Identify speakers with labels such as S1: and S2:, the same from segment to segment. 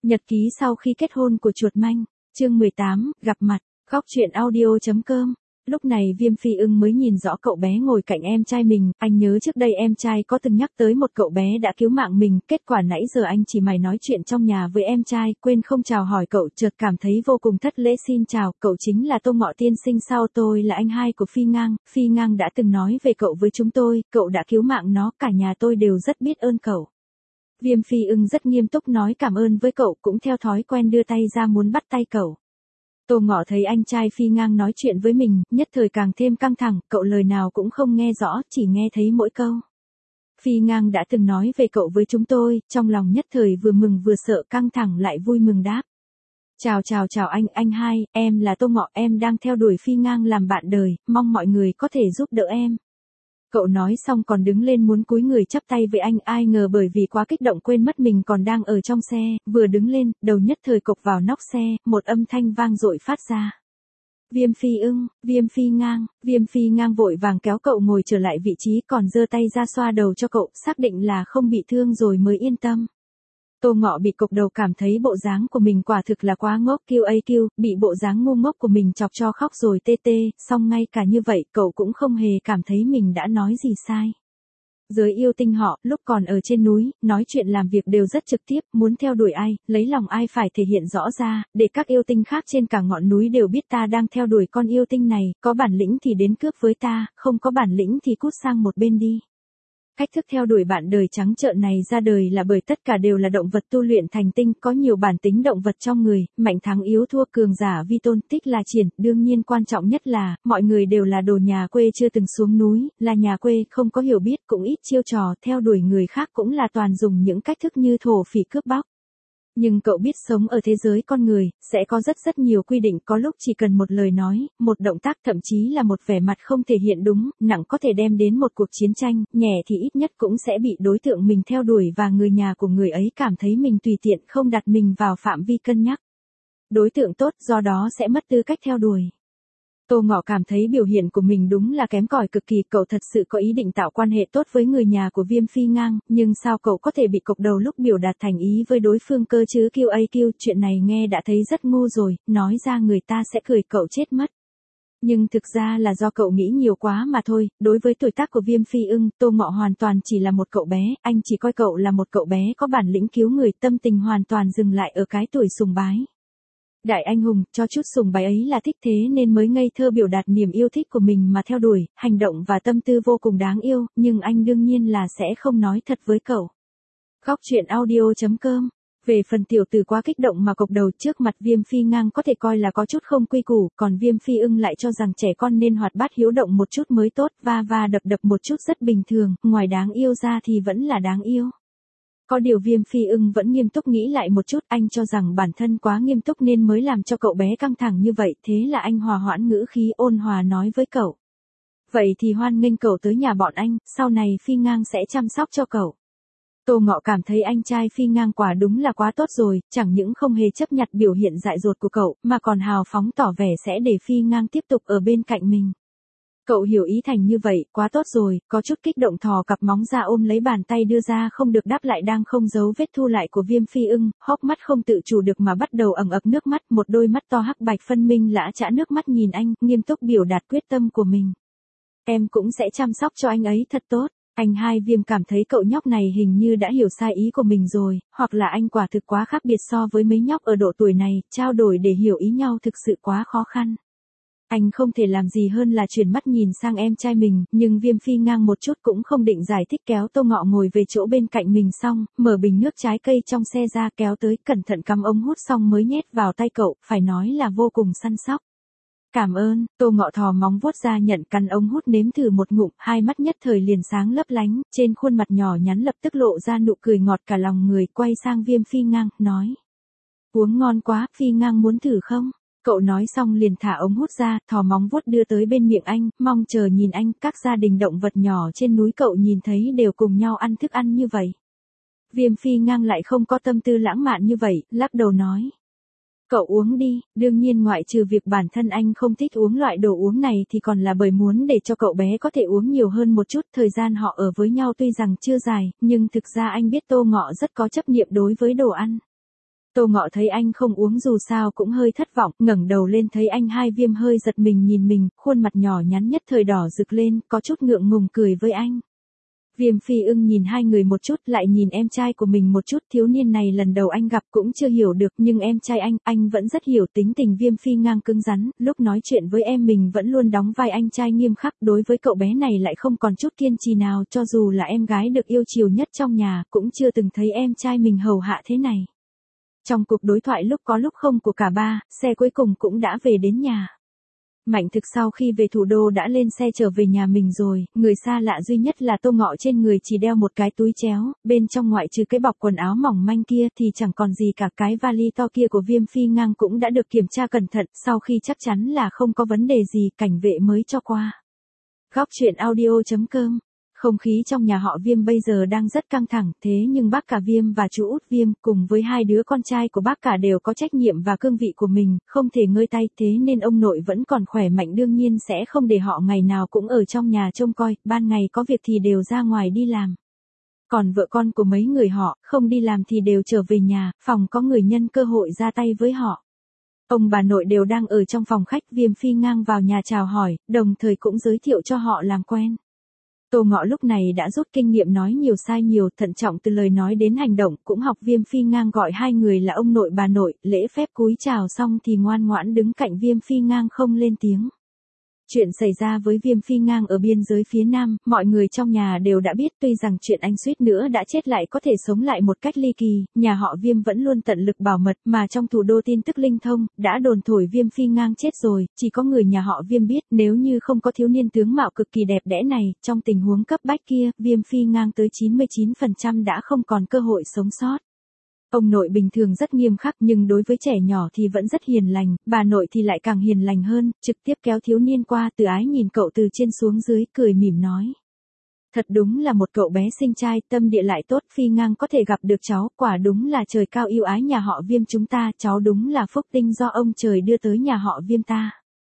S1: Nhật ký sau khi kết hôn của chuột manh, chương 18, gặp mặt, góc truyện audio.com. Lúc này Viêm Phi Ưng mới nhìn rõ cậu bé ngồi cạnh em trai mình, anh nhớ trước đây em trai có từng nhắc tới một cậu bé đã cứu mạng mình, kết quả nãy giờ anh chỉ mải nói chuyện trong nhà với em trai, quên không chào hỏi cậu, chợt cảm thấy vô cùng thất lễ. Xin chào, cậu chính là Tô Ngọ tiên sinh sao? Tôi là anh hai của Phi Ngang đã từng nói về cậu với chúng tôi, cậu đã cứu mạng nó, cả nhà tôi đều rất biết ơn cậu. Viêm Phi Ưng rất nghiêm túc nói cảm ơn với cậu, cũng theo thói quen đưa tay ra muốn bắt tay cậu. Tô Ngọ thấy anh trai Phi Ngang nói chuyện với mình, nhất thời càng thêm căng thẳng, cậu lời nào cũng không nghe rõ, chỉ nghe thấy mỗi câu. Phi Ngang đã từng nói về cậu với chúng tôi, trong lòng nhất thời vừa mừng vừa sợ, căng thẳng lại vui mừng đáp. Chào anh hai, em là Tô Ngọ, em đang theo đuổi Phi Ngang làm bạn đời, mong mọi người có thể giúp đỡ em. Cậu nói xong còn đứng lên muốn cúi người chắp tay với anh, ai ngờ bởi vì quá kích động quên mất mình còn đang ở trong xe, vừa đứng lên, đầu nhất thời cộc vào nóc xe, một âm thanh vang dội phát ra. Viêm Phi Ưng, Viêm Phi Ngang vội vàng kéo cậu ngồi trở lại vị trí, còn giơ tay ra xoa đầu cho cậu, xác định là không bị thương rồi mới yên tâm. Tô Ngọ bị cộc đầu, cảm thấy bộ dáng của mình quả thực là quá ngốc, QAQ, bị bộ dáng ngu ngốc của mình chọc cho khóc rồi tê, song ngay cả như vậy cậu cũng không hề cảm thấy mình đã nói gì sai. Giới yêu tinh họ, lúc còn ở trên núi, nói chuyện làm việc đều rất trực tiếp, muốn theo đuổi ai, lấy lòng ai phải thể hiện rõ ra, để các yêu tinh khác trên cả ngọn núi đều biết ta đang theo đuổi con yêu tinh này, có bản lĩnh thì đến cướp với ta, không có bản lĩnh thì cút sang một bên đi. Cách thức theo đuổi bạn đời trắng trợn này ra đời là bởi tất cả đều là động vật tu luyện thành tinh, có nhiều bản tính động vật trong người, mạnh thắng yếu thua, cường giả vi tôn, tích là triển, đương nhiên quan trọng nhất là, mọi người đều là đồ nhà quê chưa từng xuống núi, là nhà quê, không có hiểu biết, cũng ít chiêu trò, theo đuổi người khác cũng là toàn dùng những cách thức như thổ phỉ cướp bóc. Nhưng cậu biết sống ở thế giới con người, sẽ có rất nhiều quy định, có lúc chỉ cần một lời nói, một động tác, thậm chí là một vẻ mặt không thể hiện đúng, nặng có thể đem đến một cuộc chiến tranh, nhẹ thì ít nhất cũng sẽ bị đối tượng mình theo đuổi và người nhà của người ấy cảm thấy mình tùy tiện, không đặt mình vào phạm vi cân nhắc. Đối tượng tốt, do đó sẽ mất tư cách theo đuổi. Tô Ngọ cảm thấy biểu hiện của mình đúng là kém cỏi cực kỳ, cậu thật sự có ý định tạo quan hệ tốt với người nhà của Viêm Phi Ngang, nhưng sao cậu có thể bị cộc đầu lúc biểu đạt thành ý với đối phương cơ chứ? QAQ, chuyện này nghe đã thấy rất ngu rồi, nói ra người ta sẽ cười cậu chết mất. Nhưng thực ra là do cậu nghĩ nhiều quá mà thôi, đối với tuổi tác của Viêm Phi Ưng, Tô Ngọ hoàn toàn chỉ là một cậu bé, anh chỉ coi cậu là một cậu bé có bản lĩnh cứu người, tâm tình hoàn toàn dừng lại ở cái tuổi sùng bái. Đại anh hùng, cho chút sùng bái ấy là thích, thế nên mới ngây thơ biểu đạt niềm yêu thích của mình mà theo đuổi, hành động và tâm tư vô cùng đáng yêu, nhưng anh đương nhiên là sẽ không nói thật với cậu. Góc truyện audio.com. Về phần tiểu tử quá kích động mà cộc đầu trước mặt Viêm Phi Ngang có thể coi là có chút không quy củ, còn Viêm Phi Ưng lại cho rằng trẻ con nên hoạt bát hiếu động một chút mới tốt, va đập một chút rất bình thường, ngoài đáng yêu ra thì vẫn là đáng yêu. Có điều Viêm Phi Ưng vẫn nghiêm túc nghĩ lại một chút, anh cho rằng bản thân quá nghiêm túc nên mới làm cho cậu bé căng thẳng như vậy, thế là anh hòa hoãn ngữ khí ôn hòa nói với cậu. Vậy thì hoan nghênh cậu tới nhà bọn anh, sau này Phi Ngang sẽ chăm sóc cho cậu. Tô Ngọ cảm thấy anh trai Phi Ngang quả đúng là quá tốt rồi, chẳng những không hề chấp nhặt biểu hiện dại dột của cậu, mà còn hào phóng tỏ vẻ sẽ để Phi Ngang tiếp tục ở bên cạnh mình. Cậu hiểu ý thành như vậy, quá tốt rồi, có chút kích động thò cặp móng ra ôm lấy bàn tay đưa ra không được đáp lại đang không giấu vết thu lại của Viêm Phi Ưng, hốc mắt không tự chủ được mà bắt đầu ẩn ực nước mắt, một đôi mắt to hắc bạch phân minh lã chã nước mắt nhìn anh, nghiêm túc biểu đạt quyết tâm của mình. Em cũng sẽ chăm sóc cho anh ấy thật tốt. Anh hai Viêm cảm thấy cậu nhóc này hình như đã hiểu sai ý của mình rồi, hoặc là anh quả thực quá khác biệt so với mấy nhóc ở độ tuổi này, trao đổi để hiểu ý nhau thực sự quá khó khăn. Anh không thể làm gì hơn là chuyển mắt nhìn sang em trai mình, nhưng Viêm Phi Ngang một chút cũng không định giải thích, kéo Tô Ngọ ngồi về chỗ bên cạnh mình xong, mở bình nước trái cây trong xe ra kéo tới, cẩn thận cắm ống hút xong mới nhét vào tay cậu, phải nói là vô cùng săn sóc. Cảm ơn, Tô Ngọ thò móng vuốt ra nhận căn ống hút nếm thử một ngụm, hai mắt nhất thời liền sáng lấp lánh, trên khuôn mặt nhỏ nhắn lập tức lộ ra nụ cười ngọt cả lòng người, quay sang Viêm Phi Ngang, nói. Uống ngon quá, Phi Ngang muốn thử không? Cậu nói xong liền thả ống hút ra, thò móng vuốt đưa tới bên miệng anh, mong chờ nhìn anh, các gia đình động vật nhỏ trên núi cậu nhìn thấy đều cùng nhau ăn thức ăn như vậy. Viêm Phi Ngang lại không có tâm tư lãng mạn như vậy, lắc đầu nói. Cậu uống đi, đương nhiên ngoại trừ việc bản thân anh không thích uống loại đồ uống này thì còn là bởi muốn để cho cậu bé có thể uống nhiều hơn một chút. Thời gian họ ở với nhau tuy rằng chưa dài, nhưng thực ra anh biết Tô Ngọ rất có chấp niệm đối với đồ ăn. Tô Ngọ thấy anh không uống dù sao cũng hơi thất vọng, ngẩng đầu lên thấy anh hai Viêm hơi giật mình nhìn mình, khuôn mặt nhỏ nhắn nhất thời đỏ rực lên, có chút ngượng ngùng cười với anh. Viêm Phi Ưng nhìn hai người một chút lại nhìn em trai của mình một chút, thiếu niên này lần đầu anh gặp cũng chưa hiểu được nhưng em trai anh vẫn rất hiểu tính tình Viêm Phi ngang cứng rắn, lúc nói chuyện với em mình vẫn luôn đóng vai anh trai nghiêm khắc, đối với cậu bé này lại không còn chút kiên trì nào, cho dù là em gái được yêu chiều nhất trong nhà cũng chưa từng thấy em trai mình hầu hạ thế này. Trong cuộc đối thoại lúc có lúc không của cả ba, xe cuối cùng cũng đã về đến nhà. Mạnh Thực sau khi về thủ đô đã lên xe trở về nhà mình rồi, người xa lạ duy nhất là Tô Ngọ trên người chỉ đeo một cái túi chéo, bên trong ngoại trừ cái bọc quần áo mỏng manh kia thì chẳng còn gì cả, cái vali to kia của Viêm Phi ngang cũng đã được kiểm tra cẩn thận, sau khi chắc chắn là không có vấn đề gì, cảnh vệ mới cho qua. Góc truyện audio.com. Không khí trong nhà họ Viêm bây giờ đang rất căng thẳng, thế nhưng bác cả Viêm và chú út Viêm cùng với hai đứa con trai của bác cả đều có trách nhiệm và cương vị của mình, không thể ngơi tay, thế nên ông nội vẫn còn khỏe mạnh đương nhiên sẽ không để họ ngày nào cũng ở trong nhà trông coi, ban ngày có việc thì đều ra ngoài đi làm. Còn vợ con của mấy người họ, không đi làm thì đều trở về nhà, phòng có người nhân cơ hội ra tay với họ. Ông bà nội đều đang ở trong phòng khách, Viêm Phi ngang vào nhà chào hỏi, đồng thời cũng giới thiệu cho họ làm quen. Tô Ngọ lúc này đã rút kinh nghiệm nói nhiều sai nhiều, thận trọng từ lời nói đến hành động, cũng học Viêm Phi ngang gọi hai người là ông nội bà nội, lễ phép cúi chào xong thì ngoan ngoãn đứng cạnh Viêm Phi ngang không lên tiếng. Chuyện xảy ra với Viêm Phi ngang ở biên giới phía Nam, mọi người trong nhà đều đã biết, tuy rằng chuyện anh suýt nữa đã chết lại có thể sống lại một cách ly kỳ, nhà họ Viêm vẫn luôn tận lực bảo mật, mà trong thủ đô tin tức linh thông, đã đồn thổi Viêm Phi ngang chết rồi, chỉ có người nhà họ Viêm biết, nếu như không có thiếu niên tướng mạo cực kỳ đẹp đẽ này, trong tình huống cấp bách kia, Viêm Phi ngang tới 99% đã không còn cơ hội sống sót. Ông nội bình thường rất nghiêm khắc nhưng đối với trẻ nhỏ thì vẫn rất hiền lành, bà nội thì lại càng hiền lành hơn, trực tiếp kéo thiếu niên qua, từ ái nhìn cậu từ trên xuống dưới, cười mỉm nói. Thật đúng là một cậu bé xinh trai, tâm địa lại tốt, Phi ngang có thể gặp được cháu, quả đúng là trời cao yêu ái nhà họ Viêm chúng ta, cháu đúng là phúc tinh do ông trời đưa tới nhà họ Viêm ta.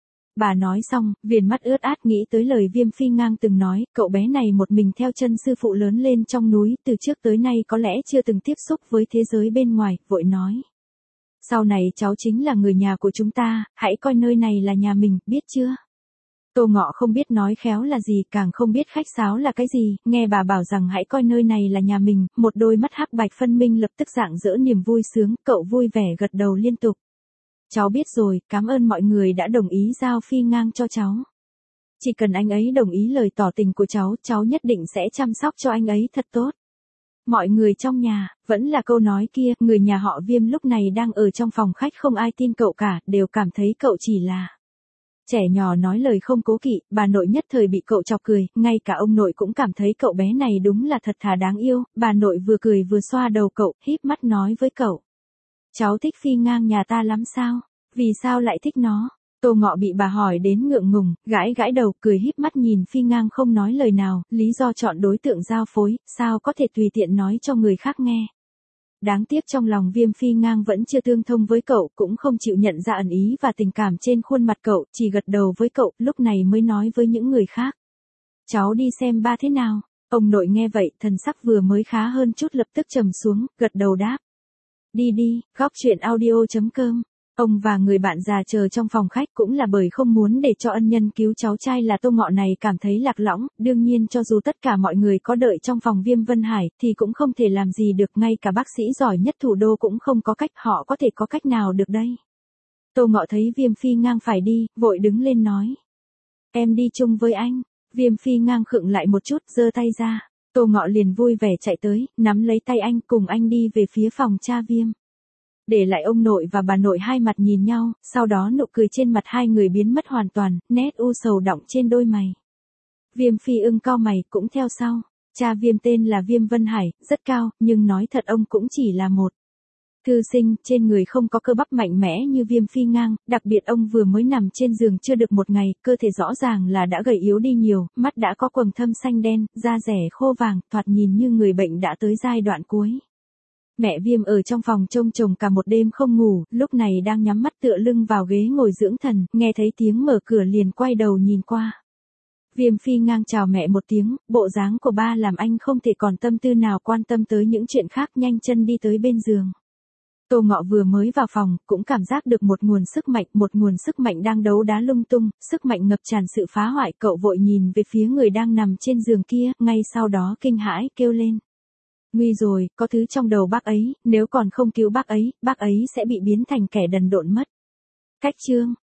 S1: Bà nói xong, viền mắt ướt át nghĩ tới lời Viêm Phi ngang từng nói, cậu bé này một mình theo chân sư phụ lớn lên trong núi, từ trước tới nay có lẽ chưa từng tiếp xúc với thế giới bên ngoài, vội nói. Sau này cháu chính là người nhà của chúng ta, hãy coi nơi này là nhà mình, biết chưa? Tô Ngọ không biết nói khéo là gì, càng không biết khách sáo là cái gì, nghe bà bảo rằng hãy coi nơi này là nhà mình, một đôi mắt hắc bạch phân minh lập tức rạng rỡ niềm vui sướng, cậu vui vẻ gật đầu liên tục. Cháu biết rồi, cảm ơn mọi người đã đồng ý giao Phi ngang cho cháu. Chỉ cần anh ấy đồng ý lời tỏ tình của cháu nhất định sẽ chăm sóc cho anh ấy thật tốt. Mọi người trong nhà, vẫn là câu nói kia, người nhà họ Viêm lúc này đang ở trong phòng khách không ai tin cậu cả, đều cảm thấy cậu chỉ là trẻ nhỏ nói lời không cố kỵ, bà nội nhất thời bị cậu chọc cười, ngay cả ông nội cũng cảm thấy cậu bé này đúng là thật thà đáng yêu, bà nội vừa cười vừa xoa đầu cậu, híp mắt nói với cậu. Cháu thích Phi ngang nhà ta lắm sao? Vì sao lại thích nó? Tô Ngọ bị bà hỏi đến ngượng ngùng, gãi gãi đầu, cười híp mắt nhìn Phi ngang không nói lời nào, lý do chọn đối tượng giao phối, sao có thể tùy tiện nói cho người khác nghe. Đáng tiếc trong lòng Viêm Phi ngang vẫn chưa tương thông với cậu, cũng không chịu nhận ra ẩn ý và tình cảm trên khuôn mặt cậu, chỉ gật đầu với cậu, lúc này mới nói với những người khác. Cháu đi xem ba thế nào? Ông nội nghe vậy, thần sắc vừa mới khá hơn chút lập tức trầm xuống, gật đầu đáp. Đi đi, góc truyện audio.com. Ông và người bạn già chờ trong phòng khách cũng là bởi không muốn để cho ân nhân cứu cháu trai là Tô Ngọ này cảm thấy lạc lõng, đương nhiên cho dù tất cả mọi người có đợi trong phòng Viêm Vân Hải thì cũng không thể làm gì được, ngay cả bác sĩ giỏi nhất thủ đô cũng không có cách, họ có thể có cách nào được đây. Tô Ngọ thấy Viêm Phi ngang phải đi, vội đứng lên nói. Em đi chung với anh. Viêm Phi ngang khựng lại một chút, giơ tay ra. Tô Ngọ liền vui vẻ chạy tới, nắm lấy tay anh, cùng anh đi về phía phòng cha Viêm. Để lại ông nội và bà nội hai mặt nhìn nhau, sau đó nụ cười trên mặt hai người biến mất hoàn toàn, nét u sầu đọng trên đôi mày. Viêm Phi Ưng cau mày cũng theo sau. Cha Viêm tên là Viêm Vân Hải, rất cao, nhưng nói thật ông cũng chỉ là một thư sinh, trên người không có cơ bắp mạnh mẽ như Viêm Phi ngang, đặc biệt ông vừa mới nằm trên giường chưa được một ngày, cơ thể rõ ràng là đã gầy yếu đi nhiều, mắt đã có quầng thâm xanh đen, da rẻ khô vàng, thoạt nhìn như người bệnh đã tới giai đoạn cuối. Mẹ Viêm ở trong phòng trông chồng cả một đêm không ngủ, lúc này đang nhắm mắt tựa lưng vào ghế ngồi dưỡng thần, nghe thấy tiếng mở cửa liền quay đầu nhìn qua. Viêm Phi ngang chào mẹ một tiếng, bộ dáng của ba làm anh không thể còn tâm tư nào quan tâm tới những chuyện khác, nhanh chân đi tới bên giường. Tô Ngọ vừa mới vào phòng, cũng cảm giác được một nguồn sức mạnh đang đấu đá lung tung, sức mạnh ngập tràn sự phá hoại. Cậu vội nhìn về phía người đang nằm trên giường kia, ngay sau đó kinh hãi kêu lên. Nguy rồi, có thứ trong đầu bác ấy, nếu còn không cứu bác ấy sẽ bị biến thành kẻ đần độn mất. Cách chương